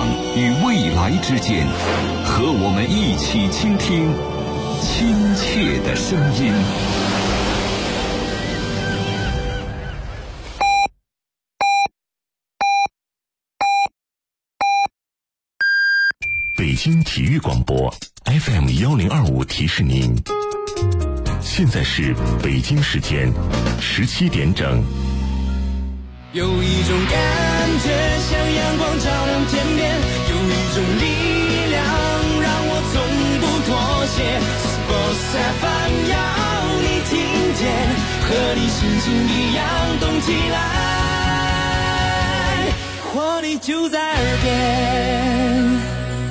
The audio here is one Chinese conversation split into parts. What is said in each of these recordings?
与未来之间，和我们一起倾听亲切的声音。 北京体育广播 FM1025 提示您，现在是北京时间17点整。 有一种感觉像阳光照亮天边，有一种力量让我从不妥协。Sports FM 要你听见，和你心情一样动起来，活力就在耳边。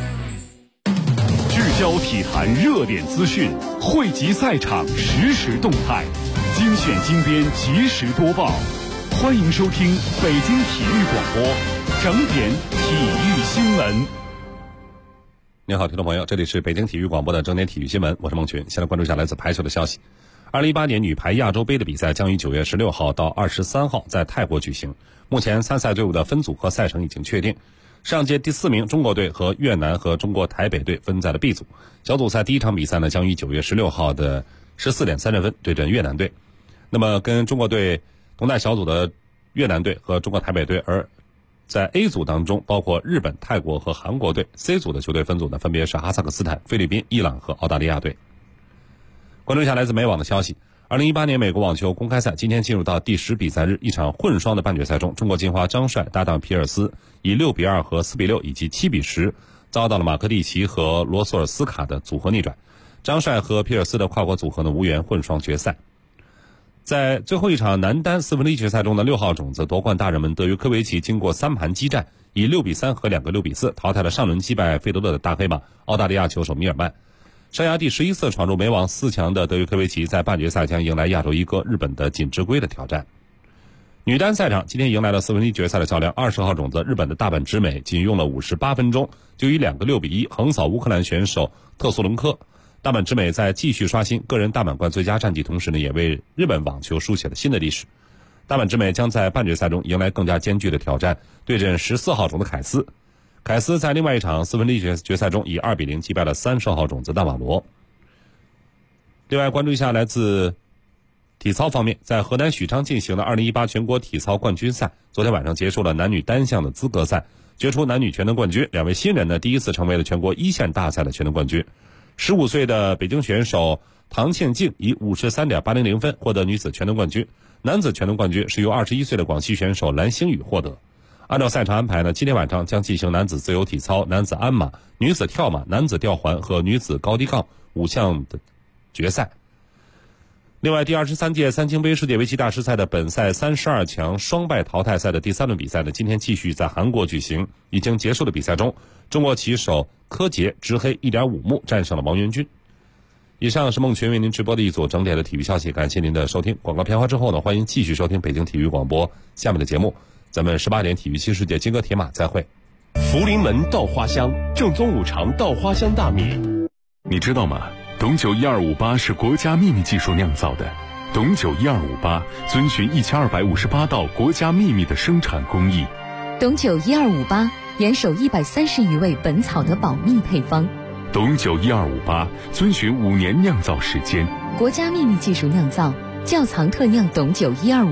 聚焦体坛热点资讯，汇集赛场实时动态，精选精编及时播报。欢迎收听北京体育广播整点体育新闻。 你好，听众朋友，这里是北京体育广播的整点体育新闻，我是孟群。先来关注一下来自排球的消息。2018年女排亚洲杯的比赛将于9月16号到23号在泰国举行。目前参赛队伍的分组和赛程已经确定。上届第4名中国队和越南和中国台北队分在了 B 组。小组赛第一场比赛呢，将于9月16号的14点30分对阵越南队。那么跟中国队同在小组的越南队和中国台北队，而在 A 组当中包括日本、泰国和韩国队。 C 组的球队分组呢，分别是哈萨克斯坦、菲律宾、伊朗和澳大利亚队。关注一下来自美网的消息。2018年美国网球公开赛今天进入到第10比赛日，一场混双的半决赛中，中国金花张帅搭档皮尔斯以6比2和4比6以及7比10遭到了马克蒂奇和罗索尔斯卡的组合逆转。张帅和皮尔斯的跨国组合呢无缘混双决赛。在最后一场男单4分之一决赛中的6号种子夺冠大热门德约科维奇经过3盘激战，以6比3和2个6比4淘汰了上轮击败费德勒的大黑马澳大利亚球手米尔曼。生涯第11次闯入美网4强的德约科维奇在半决赛将迎来亚洲一哥日本的锦织圭的挑战。女单赛场今天迎来了4分之一决赛的较量，20号种子日本的大阪直美仅用了58分钟就以2个6比1横扫乌克兰选手特苏伦科。大阪直美在继续刷新个人大满贯最佳战绩同时呢，也为日本网球书写了新的历史。大阪直美将在半决赛中迎来更加艰巨的挑战，对阵14号种的凯斯。凯斯在另外一场4分之一决赛中以2比0击败了30号种子纳瓦罗。另外关注一下来自体操方面，在河南许昌进行的2018全国体操冠军赛，昨天晚上结束了男女单项的资格赛，决出男女全能冠军。2位新人呢第一次成为了全国一线大赛的全能冠军。15岁的北京选手唐倩静以 53.800 分获得女子全能冠军，男子全能冠军是由21岁的广西选手蓝星宇获得。按照赛程安排呢，今天晚上将进行男子自由体操、男子鞍马、女子跳马、男子吊环和女子高低杠5项的决赛。另外，第23届三星杯世界围棋大师赛的本赛32强双败淘汰赛的第3轮比赛呢，今天继续在韩国举行。已经结束的比赛中，中国棋手柯洁执黑 1.5 目战胜了王元军。以上是孟群为您直播的一组整点的体育消息，感谢您的收听。广告片花之后呢，欢迎继续收听北京体育广播下面的节目。咱们18点体育新世界金戈铁马再会。 福临门稻花香，正宗五常稻花香大米，你知道吗？董酒1258是国家秘密技术酿造的。董酒1258遵循1258道国家秘密的生产工艺。 董酒1258严守130余味本草的保密配方。 董酒1258遵循5年酿造时间， 国家秘密技术酿造，窖藏特酿董酒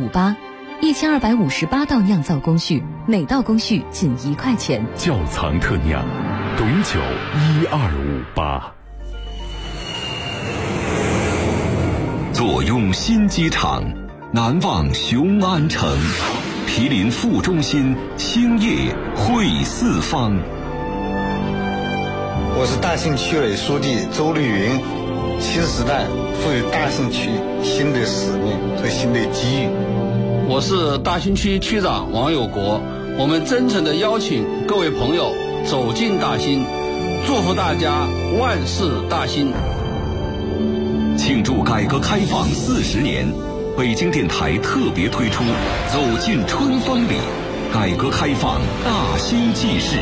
1258，1258道酿造工序，每道工序仅1块钱。 窖藏特酿，董酒1258。 坐拥新机场，难忘雄安城，毗邻副中心，兴业汇四方。 我是大兴区委书记周丽云。新时代赋予大兴区新的使命和新的机遇。 我是大兴区区长王有国。我们真诚地邀请各位朋友走进大兴，祝福大家万事大兴。 庆祝改革开放40年，北京电台特别推出走进春风里，改革开放大兴记事。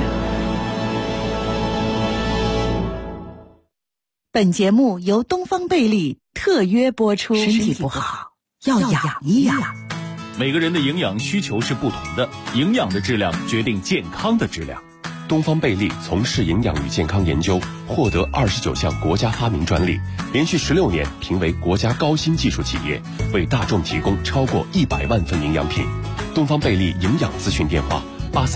本节目由东方贝利特约播出。身体不好要养一养。 每个人的营养需求是不同的，营养的质量决定健康的质量。 东方贝利从事营养与健康研究，获得29项国家发明专利，连续16年评为国家高新技术企业，为大众提供超过100万份营养品。东方贝利营养咨询电话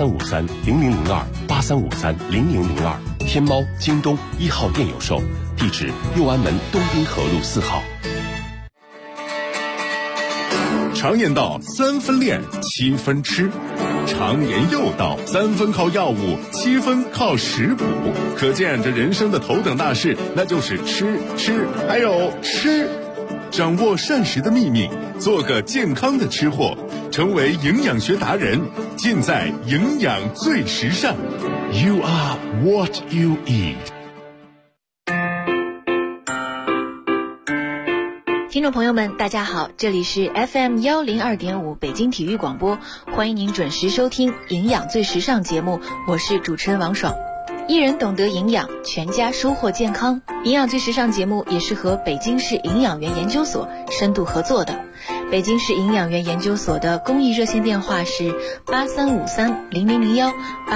8353-0002，8353-0002，天猫、京东1号店有售，地址右安门东滨河路4号。 常言道3分练7分吃，常言又道3分靠药物7分靠食补，可见这人生的头等大事那就是吃还有吃。掌握膳食的秘密，做个健康的吃货，成为营养学达人，尽在营养最时尚。 You are what you eat。 听众朋友们大家好，这里是 FM 102.5北京体育广播，欢迎您准时收听营养最时尚节目，我是主持人王爽。一人懂得营养，全家收获健康。营养最时尚节目也是和北京市营养员研究所深度合作的。北京市营养员研究所的公益热线电话是8353-0001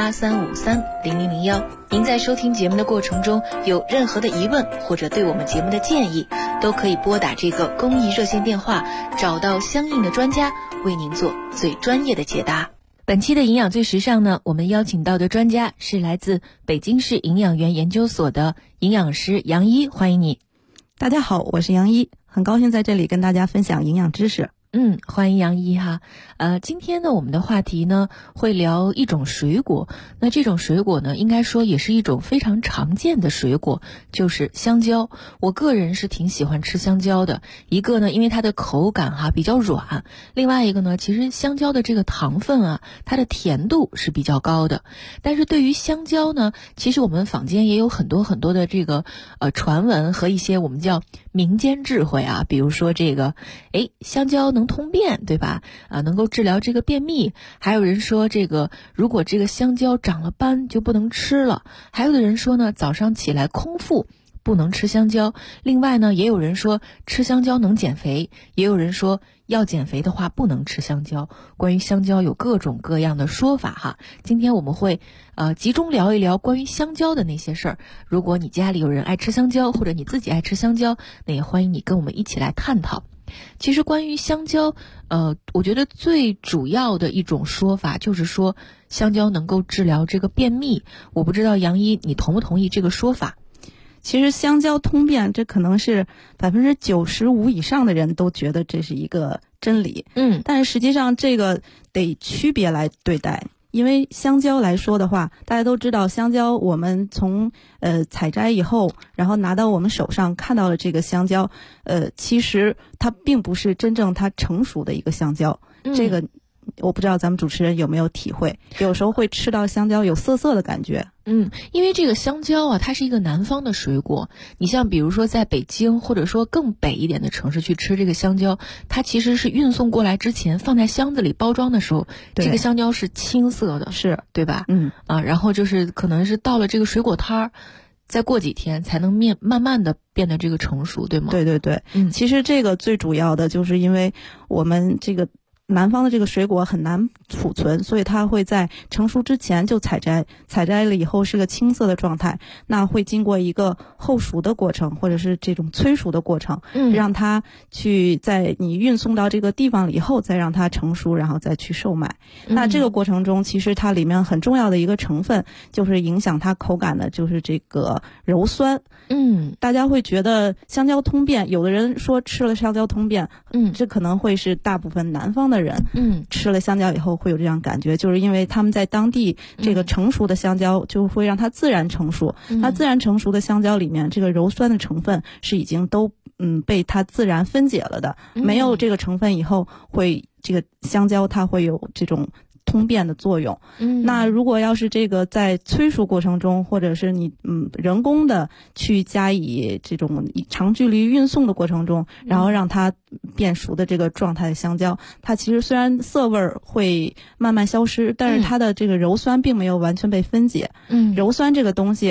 8353-0001。您在收听节目的过程中有任何的疑问或者对我们节目的建议，都可以拨打这个公益热线电话，找到相应的专家为您做最专业的解答。本期的营养最时尚呢，我们邀请到的专家是来自北京市营养员研究所的营养师杨一，欢迎你。 大家好，我是杨一，很高兴在这里跟大家分享营养知识。 欢迎杨一哈。今天呢，我们的话题呢会聊一种水果。那这种水果呢，应该说也是一种非常常见的水果，就是香蕉。我个人是挺喜欢吃香蕉的。一个呢，因为它的口感比较软；另外一个呢，其实香蕉的这个糖分它的甜度是比较高的。但是对于香蕉呢，其实我们坊间也有很多很多的这个传闻和一些我们叫民间智慧比如说这个香蕉能通便，对吧？能够治疗这个便秘。还有人说这个如果这个香蕉长了斑就不能吃了。还有的人说呢，早上起来空腹不能吃香蕉。另外呢，也有人说吃香蕉能减肥，也有人说要减肥的话不能吃香蕉。关于香蕉有各种各样的说法哈。今天我们会集中聊一聊关于香蕉的那些事儿。如果你家里有人爱吃香蕉，或者你自己爱吃香蕉，那也欢迎你跟我们一起来探讨。其实关于香蕉我觉得最主要的一种说法就是说香蕉能够治疗这个便秘。我不知道杨一你同不同意这个说法？ 其实香蕉通便，这可能是95%以上的人都觉得这是一个真理。但是实际上这个得区别来对待。因为香蕉来说的话，大家都知道香蕉我们从采摘以后，然后拿到我们手上看到了这个香蕉，其实它并不是真正它成熟的一个香蕉。这个我不知道咱们主持人有没有体会，有时候会吃到香蕉有涩涩的感觉。 因为这个香蕉它是一个南方的水果。你像比如说在北京或者说更北一点的城市去吃这个香蕉，它其实是运送过来之前放在箱子里包装的时候，这个香蕉是青色的， 是对吧？然后就是可能是到了这个水果摊儿，再过几天才能慢慢的变得这个成熟，对吗？ 对。其实这个最主要的就是因为我们这个南方的这个水果很难储存，所以它会在成熟之前就采摘了以后是个青色的状态，那会经过一个后熟的过程，或者是这种催熟的过程，让它去在你运送到这个地方以后再让它成熟，然后再去售卖。那这个过程中其实它里面很重要的一个成分就是影响它口感的，就是这个鞣酸。大家会觉得香蕉通便，有的人说吃了香蕉通便，这可能会是大部分南方的人吃了香蕉以后会有这样感觉，就是因为他们在当地这个成熟的香蕉就会让它自然成熟。它自然成熟的香蕉里面这个鞣酸的成分是已经都被它自然分解了的，没有这个成分以后会这个香蕉它会有这种通便的作用。那如果要是这个在催熟过程中，或者是你人工的去加以这种长距离运送的过程中，然后让它变熟的这个状态的香蕉，它其实虽然涩味会慢慢消失，但是它的这个鞣酸并没有完全被分解。鞣酸这个东西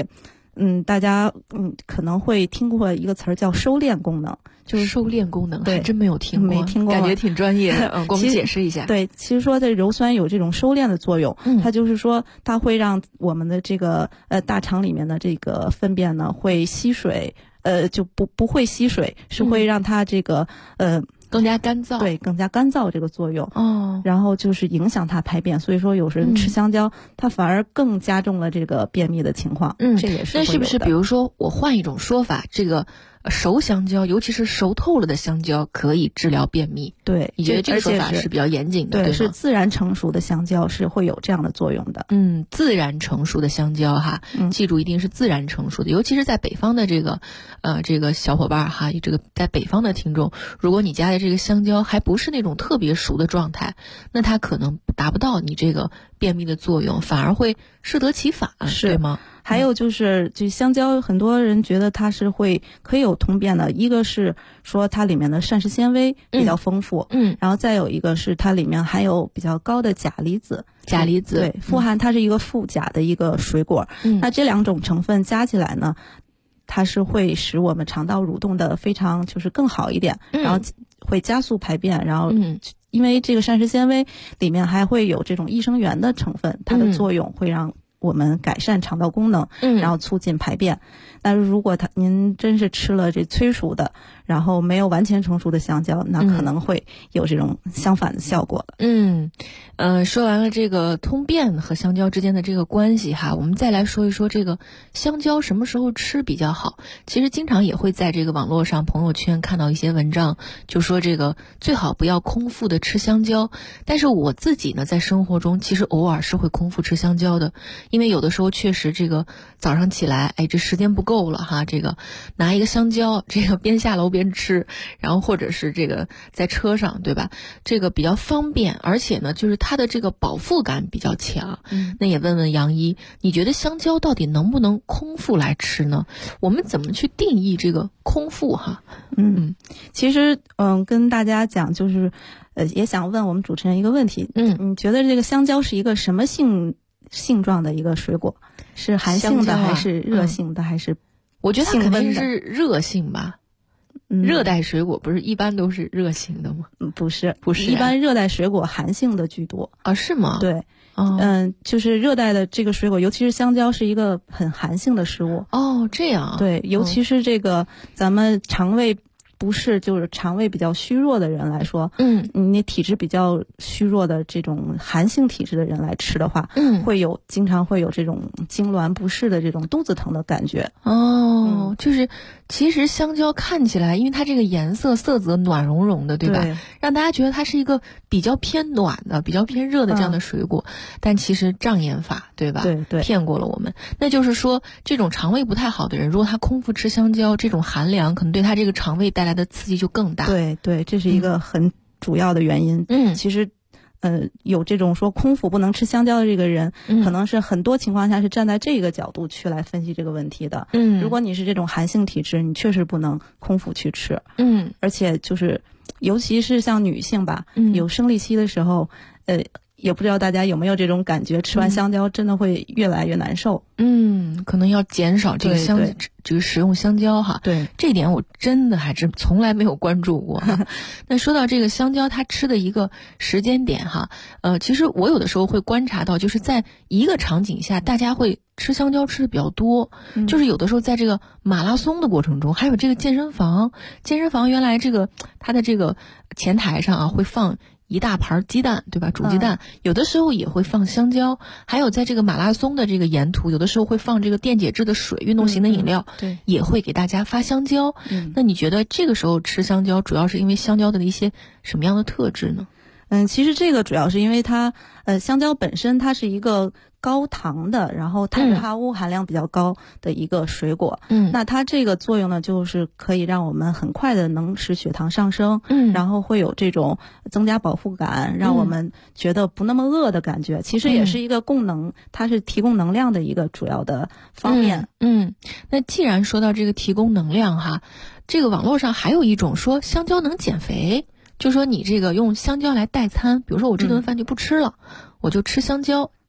大家可能会听过一个词儿叫收敛功能，就是收敛功能， 对， 还真没有听过，感觉挺专业的。给我们解释一下。 对，其实说这鞣酸有这种收敛的作用，它就是说它会让我们的这个大肠里面的这个粪便呢会吸水，就不会吸水，是会让它这个更加干燥， 对，更加干燥这个作用。然后就是影响它排便，所以说有人吃香蕉，它反而更加重了这个便秘的情况。这也是。 那是不是比如说我换一种说法，这个熟香蕉，尤其是熟透了的香蕉，可以治疗便秘？ 对， 你觉得这个说法是比较严谨的，对吗？ 是自然成熟的香蕉是会有这样的作用的。 自然成熟的香蕉哈，记住一定是自然成熟的，尤其是在北方的这个小伙伴哈，这个在北方的听众，如果你家的这个香蕉还不是那种特别熟的状态，那它可能达不到你这个便秘的作用，反而会适得其反，对吗？ 还有就是这香蕉，很多人觉得它是可以有通便的，一个是说它里面的膳食纤维比较丰富，然后再有一个是它里面含有比较高的钾离子，对，它是一个富钾的一个水果。那这两种成分加起来呢，它是会使我们肠道蠕动的非常就是更好一点，然后会加速排便，然后因为这个膳食纤维里面还会有这种益生元的成分，它的作用会让我们改善肠道功能，然后促进排便。但是如果您真是吃了这催熟的，然后没有完全成熟的香蕉，那可能会有这种相反的效果了。 说完了这个通便和香蕉之间的这个关系哈，我们再来说一说这个香蕉什么时候吃比较好。其实经常也会在这个网络上朋友圈看到一些文章，就说这个最好不要空腹的吃香蕉。但是我自己呢，在生活中其实偶尔是会空腹吃香蕉的，因为有的时候确实这个早上起来，这时间不够了哈，这个拿一个香蕉，这个边下楼边吃，然后或者是这个在车上，对吧？这个比较方便，而且呢，就是它的这个饱腹感比较强。那也问问杨一，你觉得香蕉到底能不能空腹来吃呢？我们怎么去定义这个空腹哈？ 其实跟大家讲就是，也想问我们主持人一个问题，你觉得这个香蕉是一个什么性状的一个水果？是寒性的还是热性的还是？ 我觉得它肯定是热性吧。热带水果不是一般都是热性的吗？ 不是，一般热带水果寒性的居多啊？是吗？ 对，就是热带的这个水果，尤其是香蕉，是一个很寒性的食物。 这样。 对，尤其是这个咱们肠胃不是就是肠胃比较虚弱的人来说，你体质比较虚弱的这种寒性体质的人来吃的话，经常会有这种痉挛不适的这种肚子疼的感觉。 就是其实香蕉看起来，因为它这个颜色色泽暖融融的，对吧？让大家觉得它是一个比较偏暖的、比较偏热的这样的水果，但其实障眼法，对吧？ 对， 骗过了我们。那就是说，这种肠胃不太好的人，如果他空腹吃香蕉，这种寒凉可能对他这个肠胃带来的刺激就更大。 对，这是一个很主要的原因。其实有这种说空腹不能吃香蕉的这个人，可能是很多情况下是站在这个角度去来分析这个问题的。如果你是这种寒性体质，你确实不能空腹去吃。而且就是尤其是像女性吧，有生理期的时候，也不知道大家有没有这种感觉，吃完香蕉真的会越来越难受。 可能要减少这个这个食用香蕉哈。 对， 这点我真的还是从来没有关注过。那说到这个香蕉，它吃的一个时间点哈，其实我有的时候会观察到，就是在一个场景下，大家会吃香蕉吃的比较多，就是有的时候在这个马拉松的过程中，还有这个健身房原来这个它的这个前台上会放一大盘鸡蛋，对吧？煮鸡蛋，有的时候也会放香蕉，还有在这个马拉松的这个沿途，有的时候会放这个电解质的水、运动型的饮料， 对， 也会给大家发香蕉。那你觉得这个时候吃香蕉，主要是因为香蕉的一些什么样的特质呢？ 其实这个主要是因为它，香蕉本身它是一个高糖的，然后碳水化合物含量比较高的一个水果。那它这个作用呢，就是可以让我们很快的能使血糖上升，然后会有这种增加饱腹感，让我们觉得不那么饿的感觉。其实也是一个功能，它是提供能量的一个主要的方面。 那既然说到这个提供能量哈，这个网络上还有一种说香蕉能减肥。就说你这个用香蕉来代餐，比如说我这顿饭就不吃了，我就吃香蕉，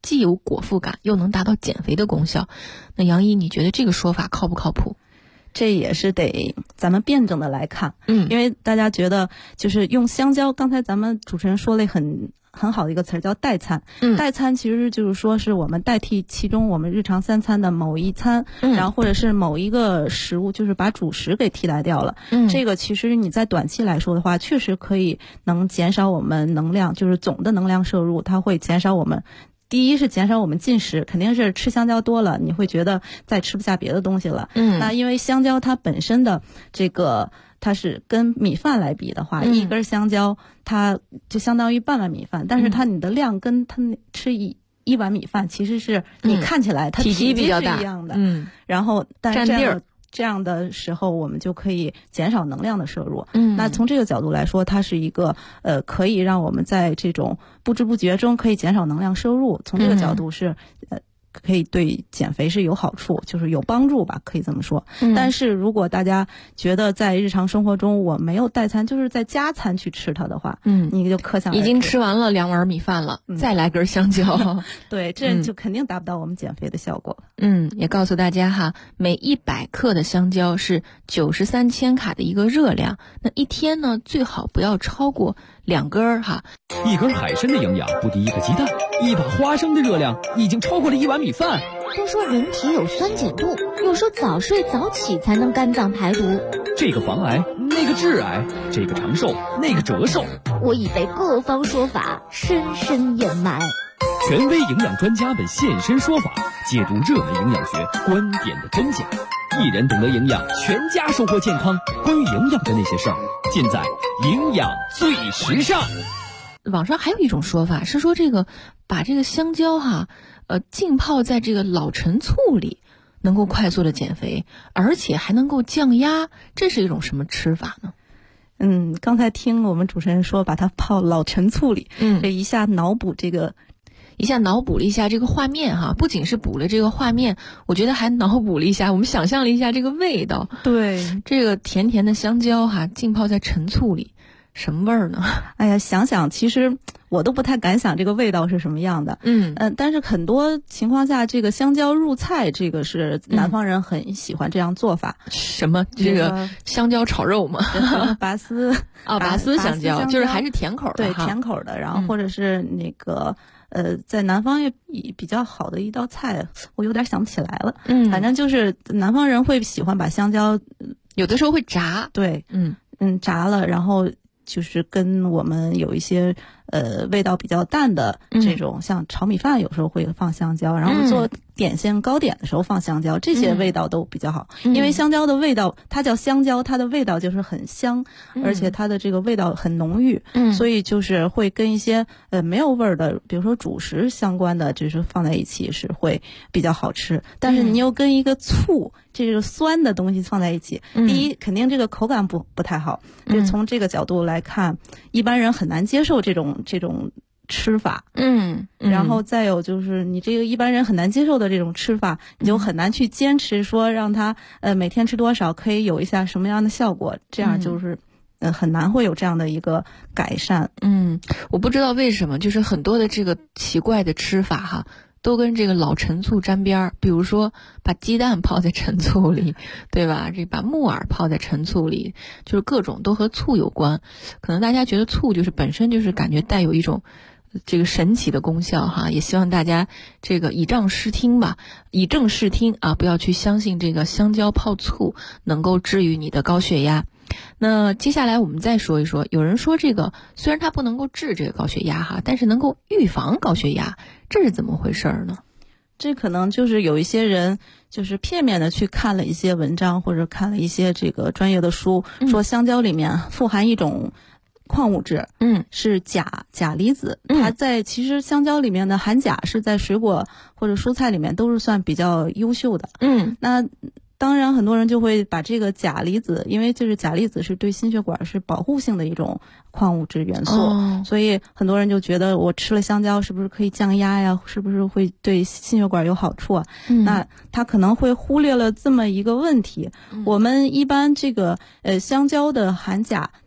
既有果腹感，又能达到减肥的功效。那杨医，你觉得这个说法靠不靠谱？ 这也是得咱们辩证的来看，因为大家觉得就是用香蕉，刚才咱们主持人说了很好的一个词儿叫代餐，代餐其实就是说是我们代替其中我们日常3餐的某一餐，然后或者是某一个食物，就是把主食给替代掉了。这个其实你在短期来说的话，确实能减少我们能量，就是总的能量摄入，它会减少我们。第一是减少我们进食，肯定是吃香蕉多了，你会觉得再吃不下别的东西了。那因为香蕉它本身的它是跟米饭来比的话，一根香蕉它就相当于半碗米饭，但是你的量跟它吃一碗米饭，其实是你看起来它体积比较大一样的。然后但是这样的时候，我们就可以减少能量的摄入。那从这个角度来说，它是一个可以让我们在这种不知不觉中可以减少能量摄入。从这个角度是可以对减肥是有好处，就是有帮助吧，可以这么说。但是如果大家觉得在日常生活中我没有代餐，就是在加餐去吃它的话，你就可想而知已经吃完了2碗米饭了，再来根香蕉， 对，这就肯定达不到我们减肥的效果。 也告诉大家哈，每100克的香蕉是93千卡的一个热量，那一天呢最好不要超过2根哈。 一根海参的营养不敌1个鸡蛋，一把花生的热量已经超过了1碗米饭。 都说人体有酸碱度，又说早睡早起才能肝脏排毒， 这个防癌，那个致癌，这个长寿，那个折寿。 我已被各方说法深深掩埋。 权威营养专家们现身说法，解读热门营养学观点的真假。一人懂得营养，全家收获健康。关于营养的那些事儿，尽在营养最时尚。 网上还有一种说法是说，把这个香蕉浸泡在这个老陈醋里，能够快速的减肥，而且还能够降压，这是一种什么吃法呢？ 刚才听我们主持人说把它泡老陈醋里，这一下脑补了一下这个画面哈，不仅是补了这个画面，我觉得还脑补了一下，我们想象了一下这个味道。对，这个甜甜的香蕉浸泡在陈醋里，什么味儿呢？哎呀，想想其实我都不太敢想这个味道是什么样的。但是很多情况下，这个香蕉入菜，这个是南方人很喜欢这样做法。 什么？这个香蕉炒肉吗？ 拔丝拔丝香蕉，就是还是甜口的。 对，甜口的。然后或者是那个在南方也比较好的一道菜，我有点想不起来了。反正就是南方人会喜欢把香蕉， 有的时候会炸。 对，炸了，然后就是跟我们有一些味道比较淡的这种，像炒米饭有时候会放香蕉，然后做点心糕点的时候放香蕉，这些味道都比较好。因为香蕉的味道，它叫香蕉，它的味道就是很香，而且它的这个味道很浓郁，所以就是会跟一些没有味儿的，比如说主食相关的，就是放在一起是会比较好吃。但是你又跟一个醋，这个酸的东西放在一起，第一肯定这个口感不太好，就从这个角度来看，一般人很难接受这种吃法。然后再有就是你这个一般人很难接受的这种吃法，你就很难去坚持说让他每天吃多少可以有一下什么样的效果，这样就是很难会有这样的一个改善。 我不知道为什么，就是很多的这个奇怪的吃法都跟这个老陈醋沾边儿，比如说把鸡蛋泡在陈醋里，对吧？把木耳泡在陈醋里，就是各种都和醋有关。可能大家觉得醋就是本身就是感觉带有一种这个神奇的功效也希望大家这个以正视听不要去相信这个香蕉泡醋能够治愈你的高血压。那接下来我们再说一说，有人说这个虽然它不能够治这个高血压但是能够预防高血压，这是怎么回事呢？ 这可能就是有一些人就是片面的去看了一些文章，或者看了一些这个专业的书，说香蕉里面富含一种矿物质，是钾离子。它其实香蕉里面的含钾是在水果或者蔬菜里面都是算比较优秀的。那当然很多人就会把这个钾离子，因为就是钾离子是对心血管是保护性的一种矿物质元素，所以很多人就觉得我吃了香蕉是不是可以降压呀，是不是会对心血管有好处啊？那他可能会忽略了这么一个问题。我们一般这个香蕉的含钾，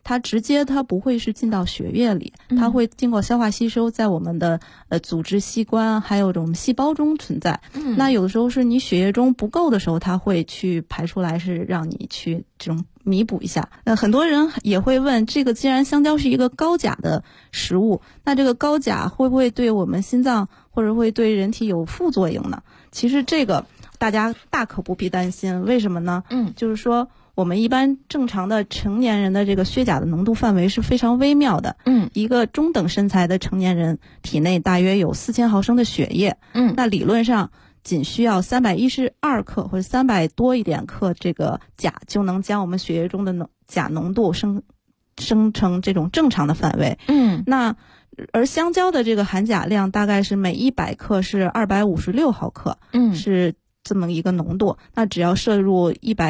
它直接它不会是进到血液里，它会经过消化吸收，在我们的组织器官还有这种细胞中存在。那有的时候是你血液中不够的时候，它会去排出来，是让你去这种弥补一下。很多人也会问，这个既然香蕉是一个高钾的食物，那这个高钾会不会对我们心脏或者会对人体有副作用呢？其实这个大家大可不必担心。为什么呢？就是说我们一般正常的成年人的这个血钾的浓度范围是非常微妙的。一个中等身材的成年人体内大约有4000毫升的血液。那理论上仅需要312克或者300多一点克这个钾，就能将我们血液中的钾浓度升成这种正常的范围。那而香蕉的这个含钾量大概是每100克是256毫克，是这么一个浓度。那只要摄入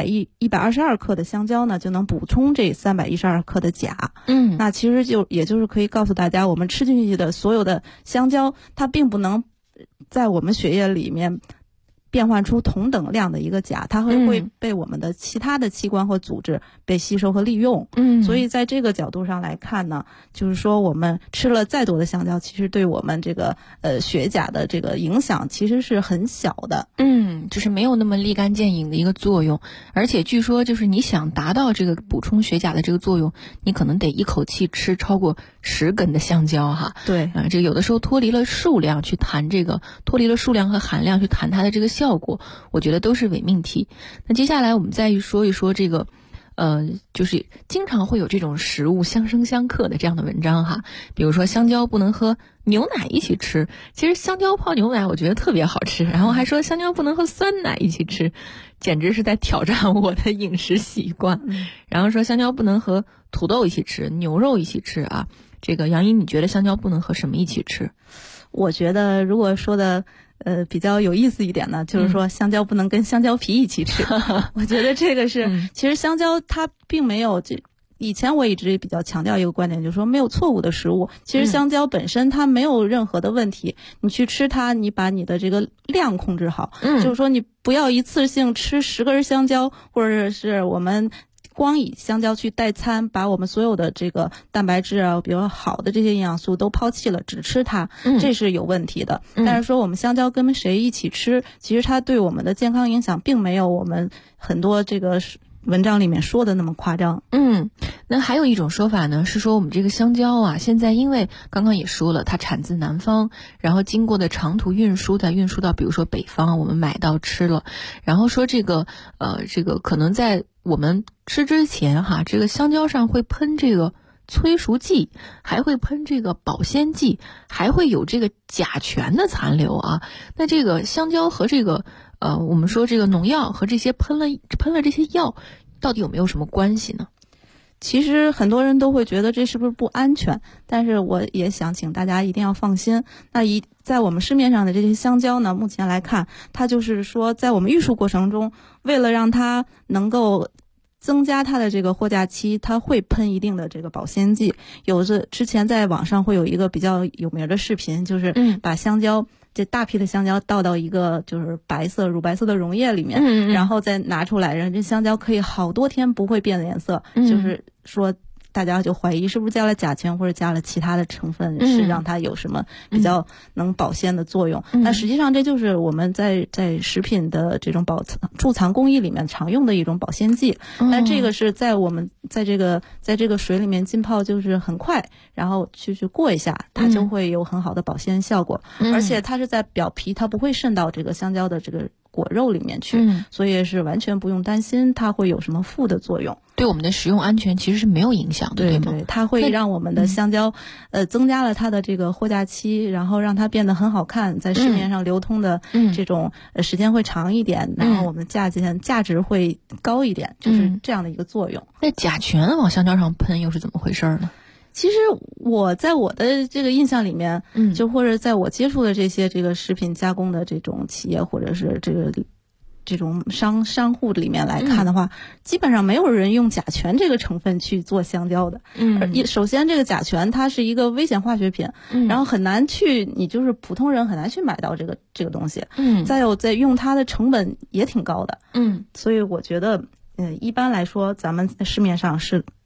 122克的香蕉呢，就能补充这312克的钾。那其实也就是可以告诉大家，我们吃进去的所有的香蕉，它并不能在我们血液里面变换出同等量的一个钾，它会被我们的其他的器官或组织被吸收和利用。所以在这个角度上来看呢，就是说我们吃了再多的香蕉，其实对我们这个血钾的这个影响其实是很小的。 就是没有那么立竿见影的一个作用。而且据说就是你想达到这个补充血钾的这个作用，你可能得一口气吃超过10根的香蕉哈。 对， 这有的时候脱离了数量去谈这个，脱离了数量和含量去谈它的这个效果，我觉得都是伪命题。那接下来我们再说一说这个就是经常会有这种食物相生相克的这样的文章哈，比如说香蕉不能和牛奶一起吃，其实香蕉泡牛奶我觉得特别好吃，然后还说香蕉不能和酸奶一起吃，简直是在挑战我的饮食习惯。然后说香蕉不能和土豆一起吃，牛肉一起吃啊。这个杨怡，你觉得香蕉不能和什么一起吃？ 我觉得如果说的比较有意思一点呢，就是说香蕉不能跟香蕉皮一起吃。我觉得这个是其实香蕉它并没有以前我一直比较强调一个观点，就是说没有错误的食物。其实香蕉本身它没有任何的问题，你去吃它，你把你的这个量控制好。就是说你不要一次性吃10根香蕉，或者是我们光以香蕉去代餐，把我们所有的这个蛋白质啊，比如好的这些营养素都抛弃了，只吃它，这是有问题的。但是说我们香蕉跟谁一起吃，其实它对我们的健康影响并没有我们很多这个文章里面说的那么夸张。 那还有一种说法呢，是说我们这个香蕉啊，现在因为刚刚也说了，它产自南方，然后经过的长途运输，再运输到比如说北方，我们买到吃了，然后说这个可能在我们吃之前哈，这个香蕉上会喷这个催熟剂，还会喷这个保鲜剂，还会有这个甲醛的残留啊。那这个香蕉和这个我们说这个农药和这些喷了这些药，到底有没有什么关系呢？ 其实很多人都会觉得这是不是不安全，但是我也想请大家一定要放心。在我们市面上的这些香蕉呢，目前来看，它就是说在我们运输过程中，为了让它能够增加它的这个货架期，它会喷一定的这个保鲜剂。之前在网上会有一个比较有名的视频，就是把香蕉这大批的香蕉倒到一个就是乳白色的溶液里面，然后再拿出来，然后这香蕉可以好多天不会变颜色。就是说大家就怀疑是不是加了甲醛或者加了其他的成分，是让它有什么比较能保鲜的作用。但实际上这就是我们在食品的这种贮藏工艺里面常用的一种保鲜剂。但这个是在我们在这个水里面浸泡，就是很快，然后去过一下，它就会有很好的保鲜效果。而且它是在表皮，它不会渗到这个香蕉的这个果肉里面去，所以是完全不用担心它会有什么副的作用。 对我们的食用安全其实是没有影响的，对吗？ 对，它会让我们的香蕉增加了它的这个货架期，然后让它变得很好看，在市面上流通的这种时间会长一点，然后我们价值会高一点，就是这样的一个作用。 那甲醛往香蕉上喷又是怎么回事呢？ 其实我在我的这个印象里面，就或者在我接触的这些这个食品加工的这种企业，或者是这种商户里面来看的话，基本上没有人用甲醛这个成分去做香蕉的。首先这个甲醛它是一个危险化学品，然后你就是普通人很难去买到这个东西。再有在用它的成本也挺高的。所以我觉得一般来说咱们在市面上是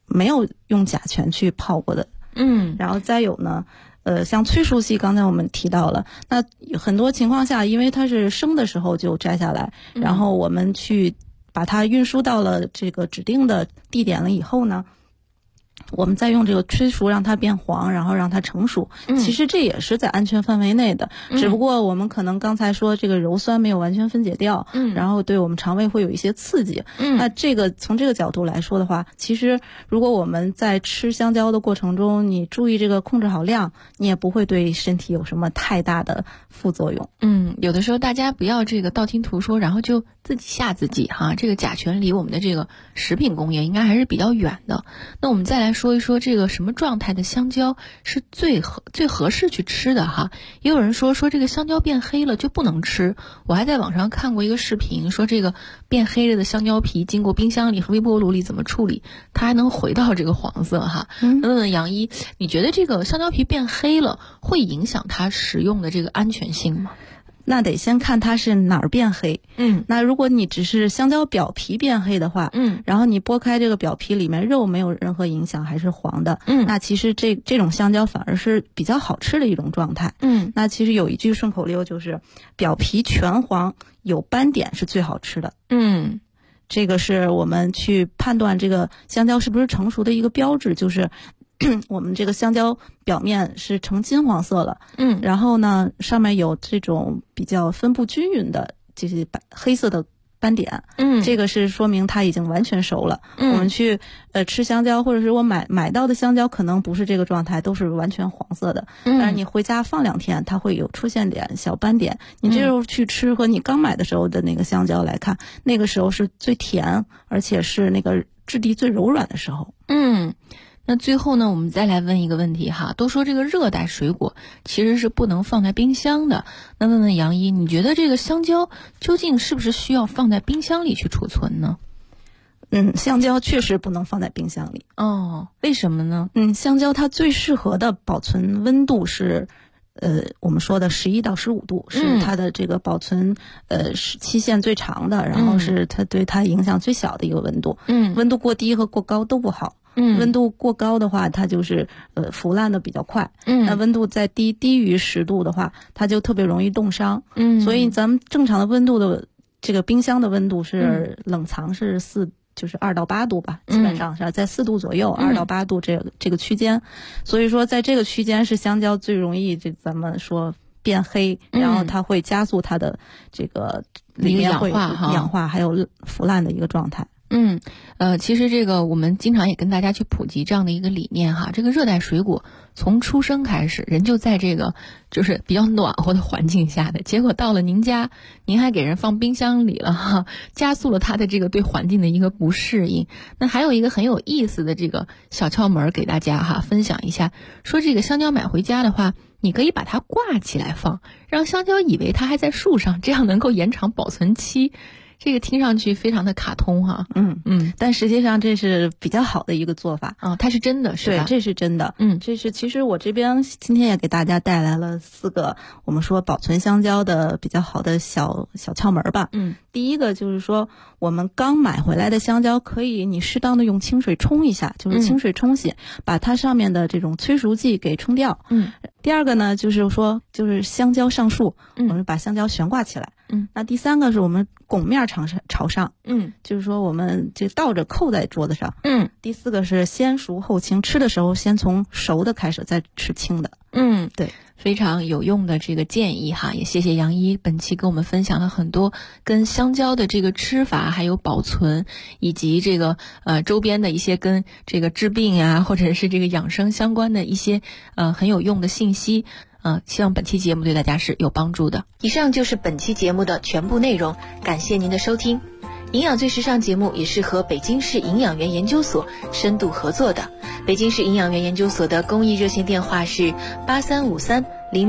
没有用甲醛去泡过的。然后再有呢，像催熟剂，刚才我们提到了，那很多情况下，因为它是生的时候就摘下来，然后我们去把它运输到了这个指定的地点了以后呢，我们再用这个催熟让它变黄，然后让它成熟，其实这也是在安全范围内的，只不过我们可能刚才说这个鞣酸没有完全分解掉，然后对我们肠胃会有一些刺激。那这个从这个角度来说的话，其实如果我们在吃香蕉的过程中，你注意这个控制好量，你也不会对身体有什么太大的副作用。 有的时候大家不要这个道听途说，然后就自己吓自己哈。这个甲醛离我们的这个食品工业应该还是比较远的。那我们再来说一说这个什么状态的香蕉是最合适去吃的哈。也有人说这个香蕉变黑了就不能吃。我还在网上看过一个视频，说这个变黑了的香蕉皮经过冰箱里和微波炉里怎么处理，它还能回到这个黄色哈。问问杨一，你觉得这个香蕉皮变黑了会影响它食用的这个安全性吗？ 那得先看它是哪儿变黑。那如果你只是香蕉表皮变黑的话，然后你剥开这个表皮，里面肉没有任何影响，还是黄的，那其实这种香蕉反而是比较好吃的一种状态。那其实有一句顺口溜，就是表皮全黄有斑点是最好吃的。这个是我们去判断这个香蕉是不是成熟的一个标志，就是我们这个香蕉表面是呈金黄色了，然后呢上面有这种比较分布均匀的这些黑色的斑点，这个是说明它已经完全熟了。我们去吃香蕉，或者是我买到的香蕉可能不是这个状态，都是完全黄色的，但是你回家放2天，它会有出现点小斑点。你这时候去吃和你刚买的时候的那个香蕉来看，那个时候是最甜，而且是那个质地最柔软的时候。 那最后呢，我们再来问一个问题哈，都说这个热带水果其实是不能放在冰箱的。那问问杨一，你觉得这个香蕉究竟是不是需要放在冰箱里去储存呢？ 香蕉确实不能放在冰箱里。 为什么呢？ 香蕉它最适合的保存温度是我们说的11到15度，是它的这个保存期限最长的，然后是它对它影响最小的一个温度。温度过低和过高都不好。温度过高的话，它就是腐烂的比较快。那温度再低于10度的话，它就特别容易冻伤。所以咱们正常的温度的这个冰箱的温度是冷藏是就是2到8度吧，基本上是在4度左右，2到8度这个区间。所以说在这个区间是香蕉最容易咱们说变黑，然后它会加速它的这个里面会氧化还有腐烂的一个状态。 其实这个我们经常也跟大家去普及这样的一个理念哈，这个热带水果从出生开始，人就在这个就是比较暖和的环境下的，结果到了您家，您还给人放冰箱里了哈，加速了它的这个对环境的一个不适应。那还有一个很有意思的这个小窍门给大家哈，分享一下，说这个香蕉买回家的话，你可以把它挂起来放，让香蕉以为它还在树上，这样能够延长保存期。这个听上去非常的卡通哈， 但实际上这是比较好的一个做法啊，它是真的是吧？ 对，这是真的。这是其实我这边今天也给大家带来了4个我们说保存香蕉的比较好的小窍门吧。第一个就是说，我们刚买回来的香蕉可以你适当的用清水冲一下，就是清水冲洗，把它上面的这种催熟剂给冲掉。第二个呢，就是说就是香蕉上树，我们把香蕉悬挂起来。那第3个是我们拱面朝上，就是说我们就倒着扣在桌子上。第4个是先熟后清，吃的时候先从熟的开始，再吃清的。对， 非常有用的这个建议哈，也谢谢杨一本期跟我们分享了很多跟香蕉的这个吃法，还有保存，以及这个周边的一些跟这个治病啊，或者是这个养生相关的一些很有用的信息。希望本期节目对大家是有帮助的。以上就是本期节目的全部内容，感谢您的收听。营养最时尚节目也是和北京市营养园研究所深度合作的。北京市营养园研究所的公益热线电话是8353